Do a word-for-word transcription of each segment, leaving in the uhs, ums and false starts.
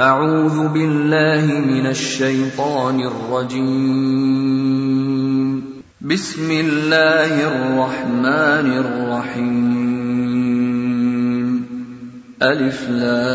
أعوذ بالله من الشيطان الرجيم. بسم الله الرحمن الرحيم. ألف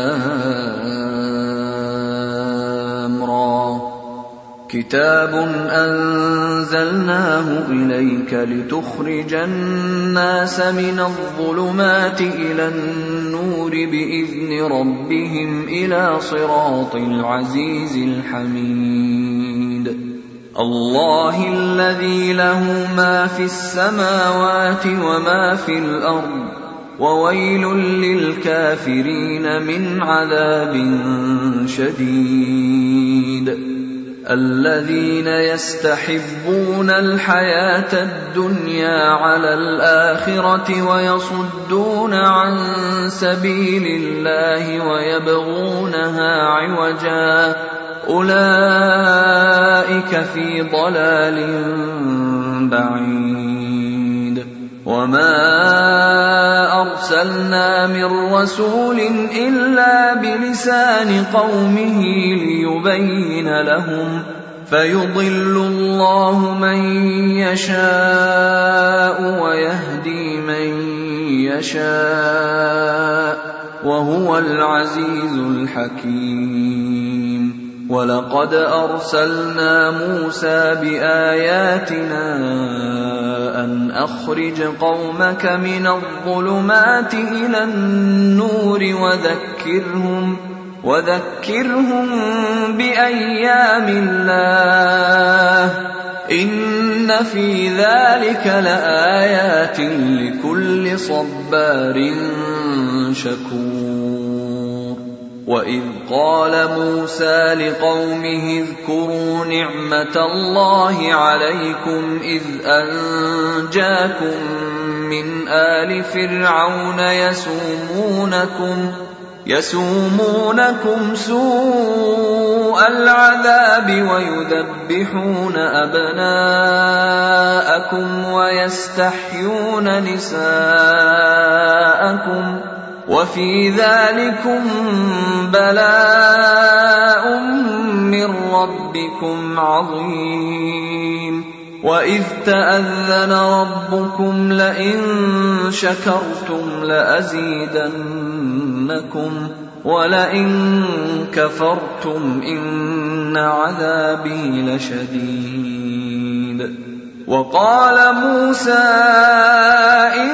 لام را. كتاب أنزلناه إليك لتخرج الناس من الظلمات إلى النور بإذن ربهم إلى صراط العزيز الحميد. الله الذي له ما في السماوات وما في الأرض، وويل للكافرين من عذاب شديد. الذين يستحبون الحياة الدنيا على الآخرة ويصدون عن سبيل الله ويبغونها عوجا، أولئك في ضلال بعيد. وما أرسلنا من رسول إلا بلسان قومه ليبين لهم، فيضل الله من يشاء ويهدي من يشاء، وهو العزيز الحكيم. ولقد أرسلنا موسى بآياتنا أن أخرج قومك من الظلمات إلى النور وذكرهم وذكرهم بأيام الله، إن في ذلك لآيات لكل صبار شكور. وإذ قال موسى لقومه اذكروا نعمة الله عليكم إذ أنجاكم من آل فرعون يسومونكم يسومونكم سوء العذاب ويذبحون أبناءكم ويستحيون نساءكم، وفي ذلكم بلاء من ربكم عظيم. وإذ تأذن ربكم لئن شكرتم لأزيدنكم ولئن كفرتم إن عذابي لشديد. وقال موسى إن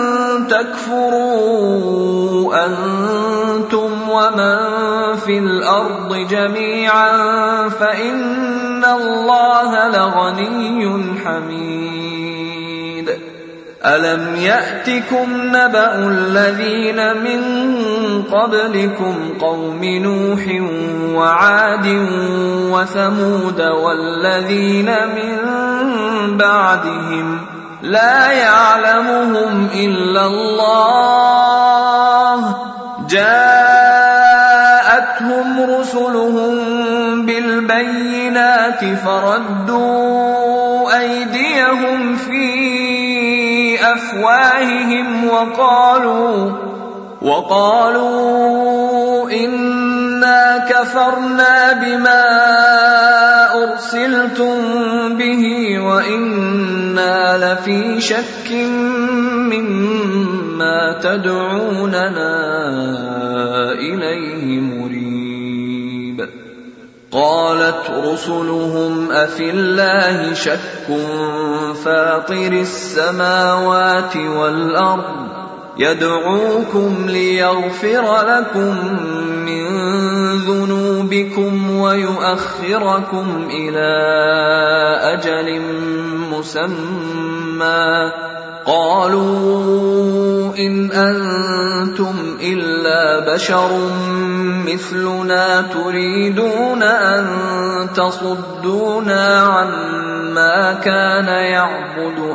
تكفروا أنتم ومن في الأرض جميعا فإن الله لغني حميد. ألم يأتكم نبأ الذين من قبلكم قوم نوح وعاد وثمود والذين من بعدهم لا يعلمهم إلا الله، جاءتهم رسلهم بالبينات فردوا أيديهم في أفواههم وقالوا وقالوا إنا كفرنا بما أرسلتم به وإنا لفي شك مما تدعوننا إليه مريب. قالت رسلهم أفي الله شك فاطر السماوات والأرض يدعوكم ليغفر لكم من ذنوبكم ويؤخركم إلى أجل مسمى. قالوا إن أنتم إلا بشر مثلنا تريدون أن تصدونا عما كان يعبد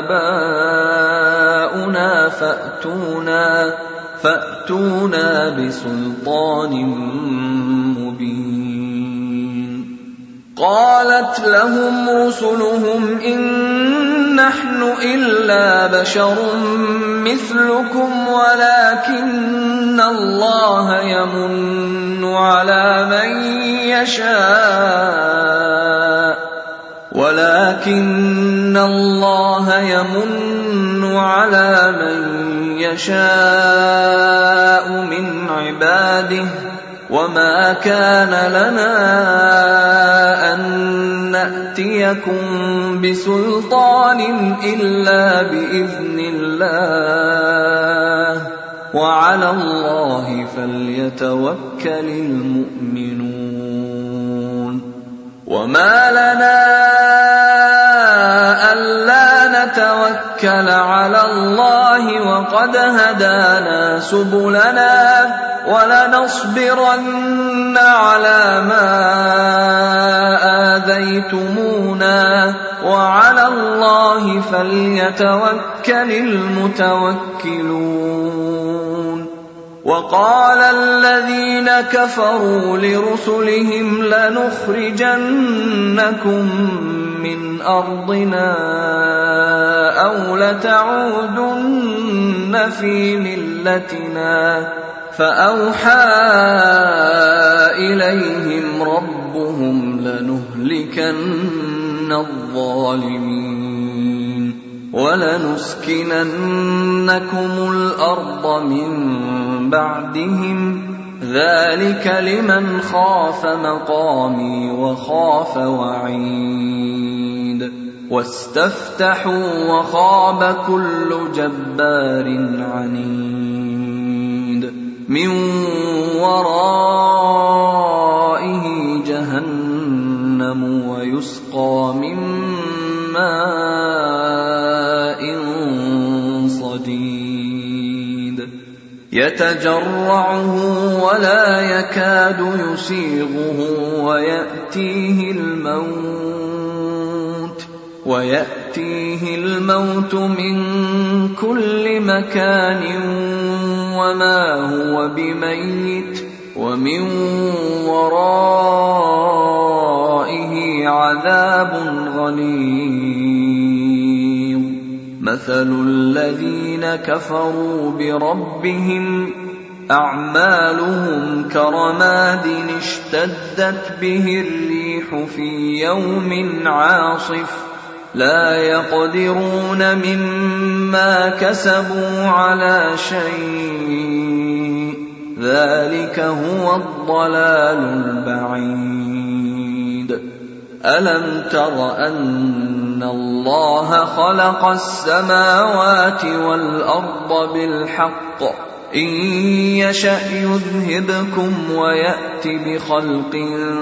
آباؤنا فأتونا, فأتونا بسلطان مبين. قالت لهم رسلهم إن نحن إلا بشر مثلكم ولكن الله يمن على من يشاء ولكن الله يمن على من يشاء من عباده وما كان لنا أن نأتيكم بسلطان إلا بإذن الله وعلى الله فليتوكل المؤمنون وما لنا ألا نتوكل على الله وقد هدانا سبلنا ولنصبرن على ما آذيتمونا وعلى الله فليتوكل المتوكلون وقال الذين كفروا لرسلهم لنخرجنكم من أرضنا أو لتعودن في ملتنا فأوحى إليهم ربهم لنهلكن الظالمين ولنسكننكم الأرض من بعدهم ذلك لمن خاف مقامي وخاف وعيد واستفتحوا وخاب كل جبار عنيد من ورائه جهنم ويسقى من ماء صديد يتجرعه ولا يكاد يسيغه ويأتيه الموت ويأتيه الموت من كل مكان وما هو بميت ومن ورائه عذاب غليظ مثل الذين كفروا بربهم أعمالهم كرماد اشتدت به الريح في يوم عاصف لا يقدرون مما كسبوا على شيء ذلك هو الضلال البعيد ألم تر أن الله خلق السماوات والأرض بالحق إن يشأ يذهبكم ويأت بخلق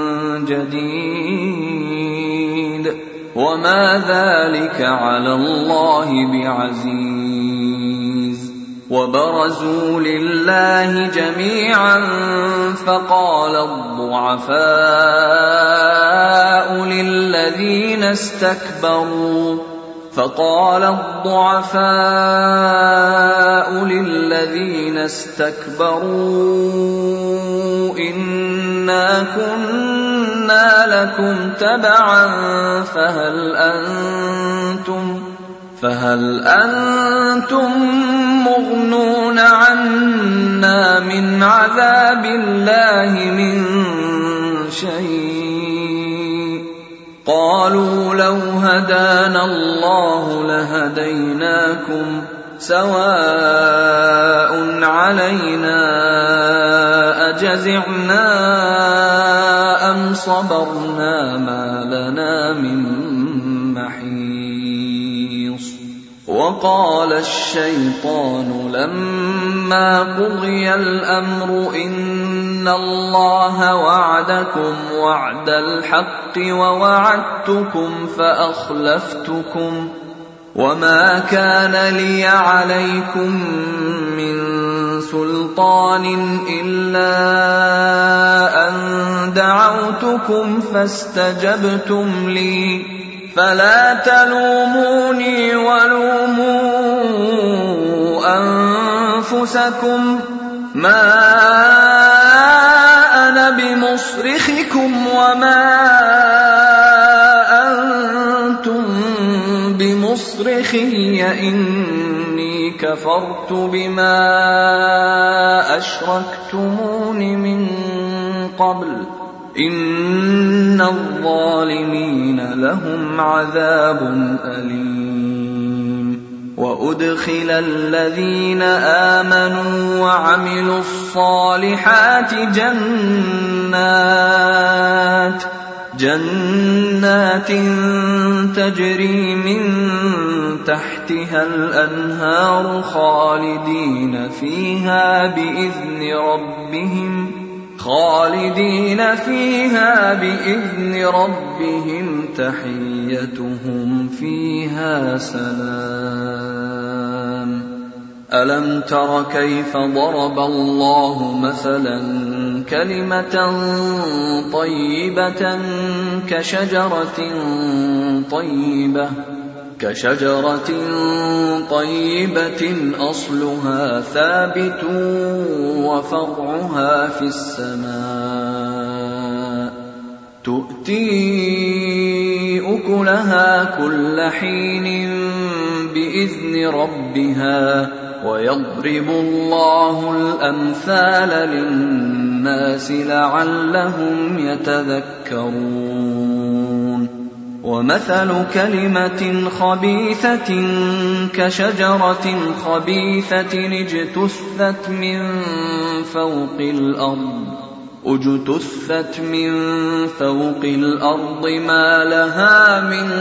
جديد وما ذلك على الله بعزيز وبرزوا لله جميعا فقال الضعفاء للذين استكبروا فقال الضعفاء للذين استكبروا إنا كنا لكم تبعا فهل أنتم فهل أنتم مغنون عنا من عذاب الله من شيء قالوا لو هدانا الله لهديناكم سواء علينا أجزعنا أم صبرنا ما لنا من محيص وقال الشيطان لما قضي الأمر إن الله وعدكم وعد الحق ووعدتكم فأخلفتكم وما كان لي عليكم من سلطان إلا أن دعوتكم فاستجبتم لي فلا تلوموني ولوموا أنفسكم ما أنا بمصرخكم وما أنتم بمصرخي مصرخي إني كفرت بما أشركتمون من قبل إن الظالمين لهم عذاب أليم. وأدخل الذين آمنوا وعملوا الصالحات جنات جنات تجري من تحتها الأنهار خالدين فيها بإذن ربهم خالدين فيها بإذن ربهم تحيتهم فيها سلام. ألم تر كيف ضرب الله مثلا كلمة طيبة كشجرة طيبة كشجرة طيبة أصلها ثابت وفرعها في السماء تؤتي أكلها كل حين بإذن ربها ويضرب الله الأمثال للناس لعلهم يتذكرون. ومثل كلمة خبيثة كشجرة خبيثة اجتثت من فوق الأرض اجتثت من فوق الأرض ما لها من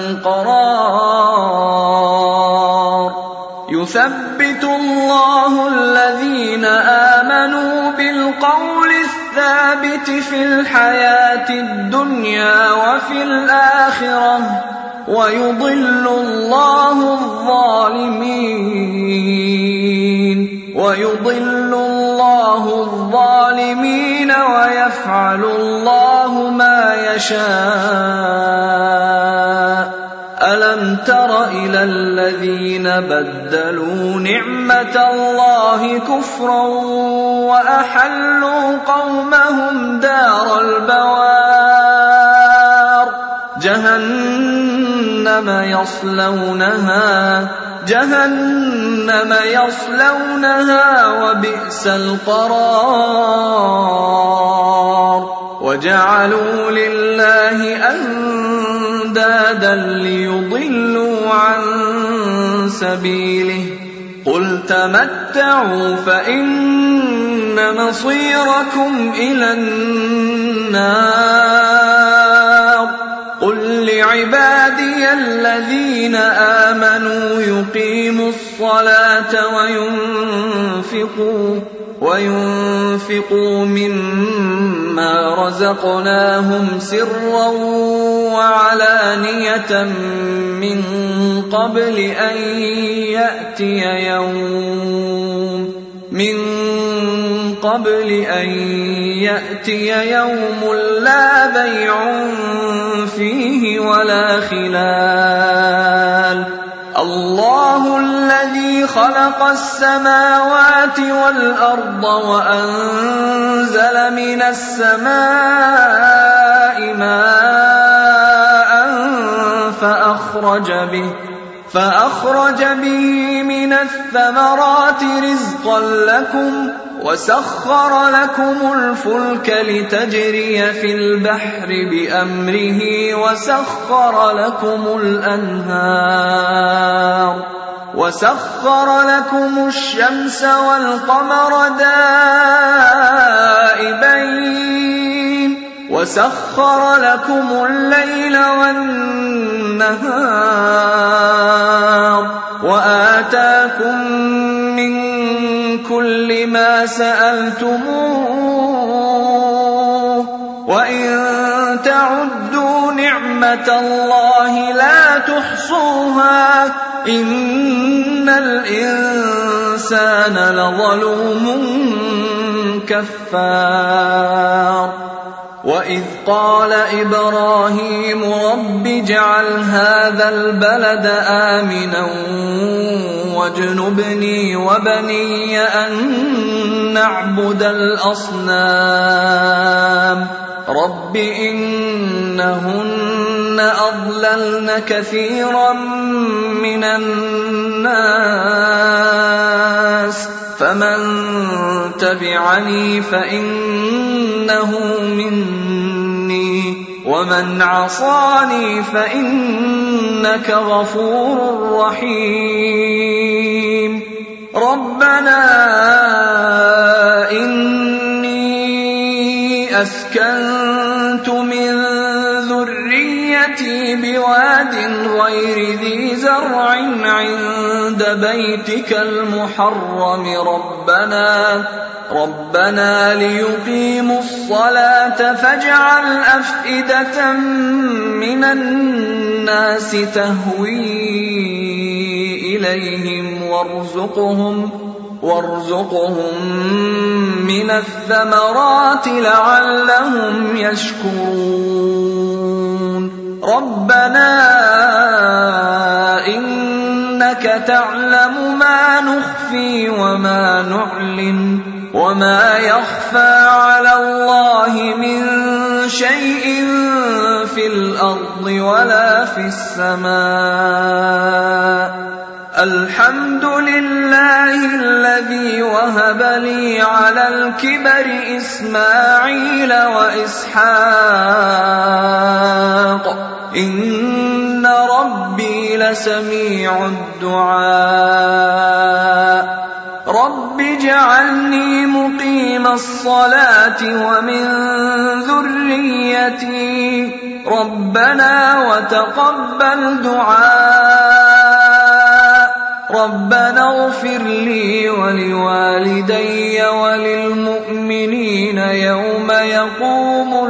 قرار. يثبت الله الذين آمنوا بالقول الثابت في الحياة الدنيا وفي الآخرة ويضل الله الظالمين ويضل الله الظالمين ويفعل الله ما يشاء. ألم تر إلى الذين بدلوا نعمة الله كفرا وأحلوا قومهم دار البوار جهنم يصلونها جهنم يصلونها وبئس القرار. وجعلوا لله أندادا ليضلوا عن سبيله قل تمتعوا فإن مصيركم إلى النار. قل لعبادي الذين آمنوا يقيموا الصلاة وينفقوا وينفقوا مما رزقناهم سرا وعلانية من قبل أن يأتي يوم من قبل أن يأتي يوم لا بيع فيه ولا خلال. الله الذي خلق السماوات والأرض وأنزل من السماء ماء فأخرج به فأخرج به من الثمرات رزقا لكم وسخر لكم الفلك لتجري في البحر بأمره وسخر لكم الأنهار وسخر لكم الشمس والقمر دائبين وسخر لكم الليل والنهار وآتاكم من كل ما سألتموه وإن تعدوا نعمة الله لا تحصوها إن الإنسان لظلوم كفار. وإذ قال إبراهيم رب اجعل هذا البلد آمنا واجنبني وبني أن نعبد الأصنام رب إنهن أضللن كثيرا من الناس فمن تبعني فإنه مني ومن عصاني فإنك غفور رحيم ربنا إني أسكنت من ذريتي بواد غير ذي زرع عند بيتك المحرم ربنا ربنا ليقيموا الصلاة فاجعل أفئدة من الناس تهوي إليهم وارزقهم وارزقهم من الثمرات لعلهم يشكرون ربنا إنك تعلم ما نخفي وما نعلن وما يخفى على الله من شيء في الأرض ولا في السماء الحمد لله الذي وهب لي على الكبر إسماعيل وإسحاق إن ربي لسميع الدعاء رب اجعلني مقيم الصلاة ومن ذريتي ربنا وتقبل دعاء ربنا اغفر لي ولوالدي وللمؤمنين يوم يقوم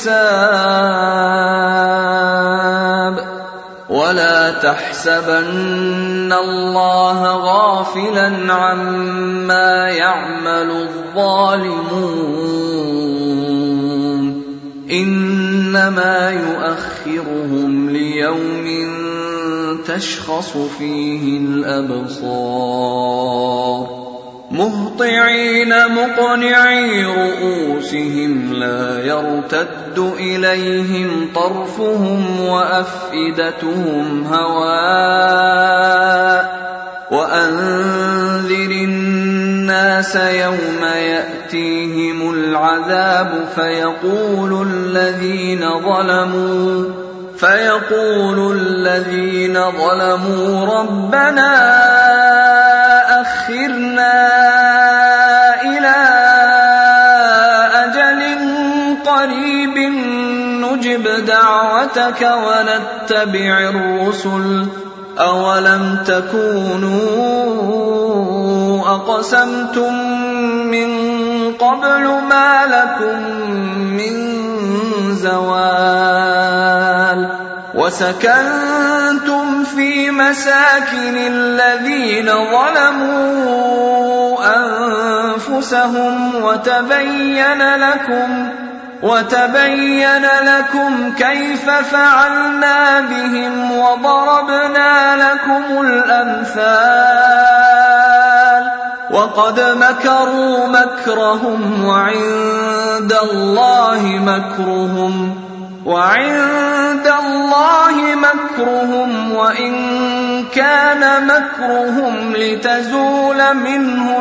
الحساب ولا تحسبن الله غافلا عما يعمل الظالمون إنما يؤخرهم ليوم تشخص فيه الأبصار مهطعين مقنعي رؤوسهم لا يرتد إليهم طرفهم وأفئدتهم هواء وأنذر الناس يوم يأتيهم العذاب فيقول الذين ظلموا فيقول الذين ظلموا ربنا أخرنا إلى أجل قريب نجب دعوتك ونتبع الرسل أولم تكونوا أقسمتم من قبل ما لكم من زوال وسكنتم في مساكن الذين ظلموا أنفسهم وتبين لكم وتبين لكم كيف فعلنا بهم وضربنا لكم الأمثال وقد مكروا مكرهم وعند الله مكرهم وعند الله مكرهم وإن كان مكرهم لتزول منه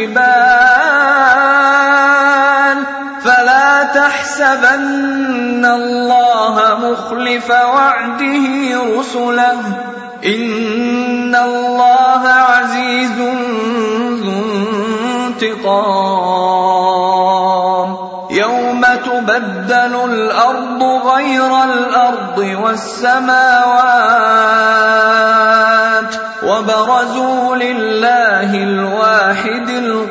الجبال فلا تحسبن الله مخلف وعده رسله إن الله عزيز ذو انتقام يوم تبدل الأرض غير الأرض والسماوات وبرزوا لله الواحد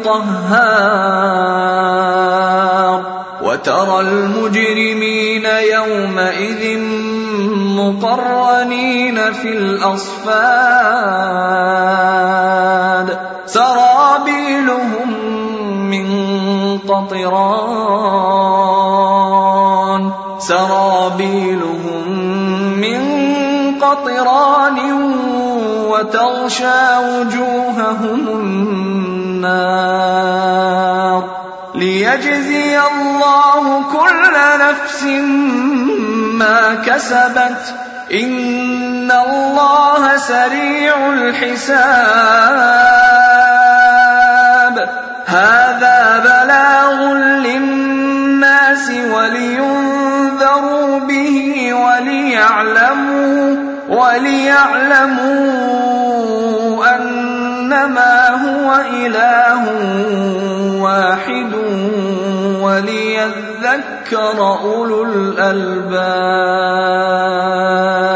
القهار وترى المجرمين يومئذ مقرنين في الأصفاد سرابيلهم من قطران سرابيلهم من قطران وتغشى وجوههم النار ليجزي الله كل نفس ما كسبت إن الله سريع الحساب هذا بلاغ للناس ولينذروا به وليعلموا وليعلموا أنما هو إله واحد وليذكر أولو الألباب.